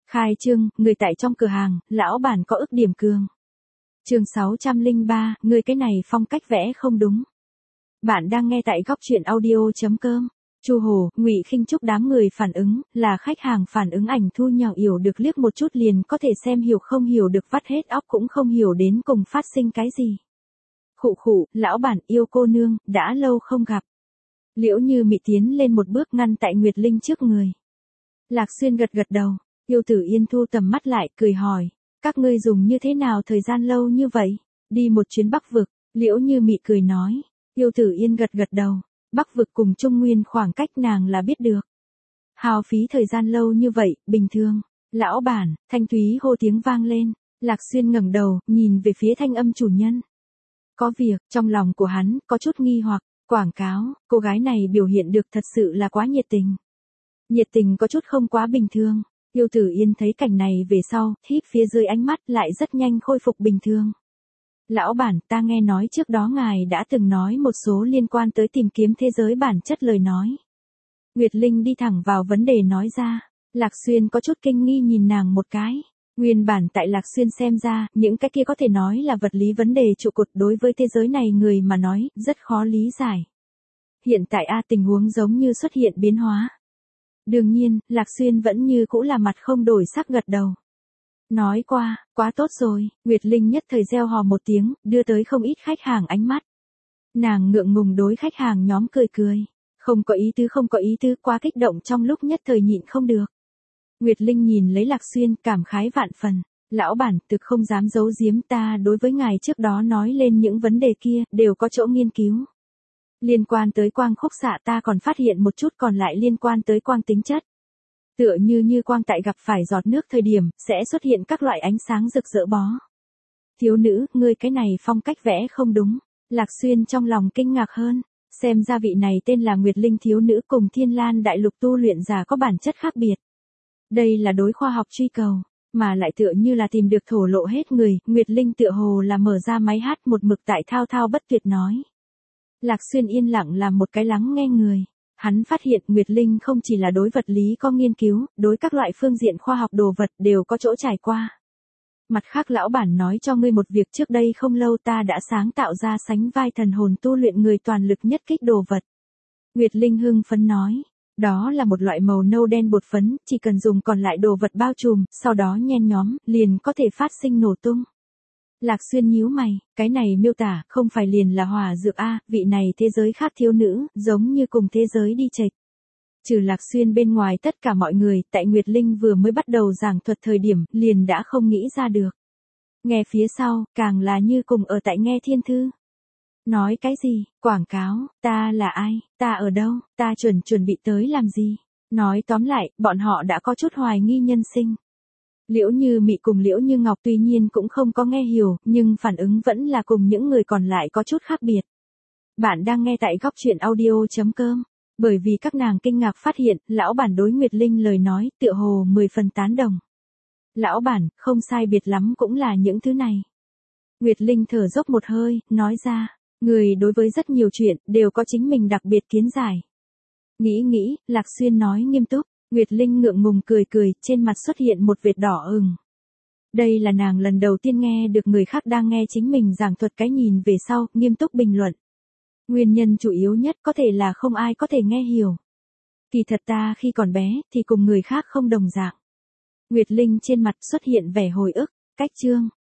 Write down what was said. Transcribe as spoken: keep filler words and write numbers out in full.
Khai trương, người tại trong cửa hàng, lão bản có ức điểm cường. Chương sáu trăm lẻ ba, người cái này phong cách vẽ không đúng. Bạn đang nghe tại góc truyện audio chấm com. Chu Hồ, Ngụy Khinh Trúc đám người phản ứng, là khách hàng phản ứng ảnh thu nhỏ yểu được liếc một chút liền có thể xem hiểu không hiểu được vắt hết óc cũng không hiểu đến cùng phát sinh cái gì. Khụ khụ, lão bản yêu cô nương, đã lâu không gặp. Liễu Như Mị tiến lên một bước ngăn tại Nguyệt Linh trước người. Lạc Xuyên gật gật đầu, Yêu Tử Yên thu tầm mắt lại, cười hỏi, các ngươi dùng như thế nào thời gian lâu như vậy? Đi một chuyến Bắc vực, Liễu Như Mị cười nói, Yêu Tử Yên gật gật đầu, Bắc vực cùng Trung Nguyên khoảng cách nàng là biết được. Hao phí thời gian lâu như vậy, bình thường. Lão bản, Thanh Thúy hô tiếng vang lên, Lạc Xuyên ngẩng đầu, nhìn về phía Thanh Âm chủ nhân. Có việc, trong lòng của hắn, có chút nghi hoặc, quảng cáo, cô gái này biểu hiện được thật sự là quá nhiệt tình. Nhiệt tình có chút không quá bình thường. Yêu Tử Yên thấy cảnh này về sau, híp phía dưới ánh mắt lại rất nhanh khôi phục bình thường. Lão bản, ta nghe nói trước đó ngài đã từng nói một số liên quan tới tìm kiếm thế giới bản chất lời nói. Nguyệt Linh đi thẳng vào vấn đề nói ra. Lạc Xuyên có chút kinh nghi nhìn nàng một cái. Nguyên bản tại Lạc Xuyên xem ra, những cái kia có thể nói là vật lý vấn đề trụ cột đối với thế giới này người mà nói, rất khó lý giải. Hiện tại A tình huống giống như xuất hiện biến hóa. Đương nhiên, Lạc Xuyên vẫn như cũ là mặt không đổi sắc gật đầu. Nói qua, quá tốt rồi, Nguyệt Linh nhất thời reo hò một tiếng, đưa tới không ít khách hàng ánh mắt. Nàng ngượng ngùng đối khách hàng nhóm cười cười. Không có ý tứ không có ý tứ, quá kích động trong lúc nhất thời nhịn không được. Nguyệt Linh nhìn lấy Lạc Xuyên cảm khái vạn phần. Lão bản, thực không dám giấu giếm, ta đối với ngài trước đó nói lên những vấn đề kia, đều có chỗ nghiên cứu. Liên quan tới quang khúc xạ ta còn phát hiện một chút còn lại liên quan tới quang tính chất. Tựa như như quang tại gặp phải giọt nước thời điểm, sẽ xuất hiện các loại ánh sáng rực rỡ bó. Thiếu nữ, ngươi cái này phong cách vẽ không đúng. Lạc Xuyên trong lòng kinh ngạc hơn. Xem ra vị này tên là Nguyệt Linh thiếu nữ cùng Thiên Lan đại lục tu luyện giả có bản chất khác biệt. Đây là đối khoa học truy cầu, mà lại tựa như là tìm được thổ lộ hết người, Nguyệt Linh tựa hồ là mở ra máy hát một mực tại thao thao bất tuyệt nói. Lạc Xuyên yên lặng làm một cái lắng nghe người. Hắn phát hiện Nguyệt Linh không chỉ là đối vật lý có nghiên cứu, đối các loại phương diện khoa học đồ vật đều có chỗ trải qua. Mặt khác lão bản nói cho ngươi một việc, trước đây không lâu ta đã sáng tạo ra sánh vai thần hồn tu luyện người toàn lực nhất kích đồ vật. Nguyệt Linh hưng phấn nói, đó là một loại màu nâu đen bột phấn, chỉ cần dùng còn lại đồ vật bao trùm, sau đó nhen nhóm, liền có thể phát sinh nổ tung. Lạc Xuyên nhíu mày, cái này miêu tả, không phải liền là hỏa dược a, vị này thế giới khác thiếu nữ, giống như cùng thế giới đi chệch. Trừ Lạc Xuyên bên ngoài tất cả mọi người, tại Nguyệt Linh vừa mới bắt đầu giảng thuật thời điểm, liền đã không nghĩ ra được. Nghe phía sau, càng là như cùng ở tại nghe thiên thư. Nói cái gì, quảng cáo, ta là ai, ta ở đâu, ta chuẩn chuẩn bị tới làm gì. Nói tóm lại, bọn họ đã có chút hoài nghi nhân sinh. Liễu Như Mị cùng Liễu Như Ngọc tuy nhiên cũng không có nghe hiểu, nhưng phản ứng vẫn là cùng những người còn lại có chút khác biệt. Bạn đang nghe tại góc truyện audio chấm com. Bởi vì các nàng kinh ngạc phát hiện, lão bản đối Nguyệt Linh lời nói, tựa hồ mười phần tán đồng. Lão bản, không sai biệt lắm cũng là những thứ này. Nguyệt Linh thở dốc một hơi, nói ra, người đối với rất nhiều chuyện, đều có chính mình đặc biệt kiến giải. Nghĩ nghĩ, Lạc Xuyên nói nghiêm túc, Nguyệt Linh ngượng ngùng cười cười, trên mặt xuất hiện một vệt đỏ ửng. Đây là nàng lần đầu tiên nghe được người khác đang nghe chính mình giảng thuật cái nhìn về sau, nghiêm túc bình luận. Nguyên nhân chủ yếu nhất có thể là không ai có thể nghe hiểu. Kỳ thật ta khi còn bé, thì cùng người khác không đồng dạng. Nguyệt Linh trên mặt xuất hiện vẻ hồi ức, cách chương,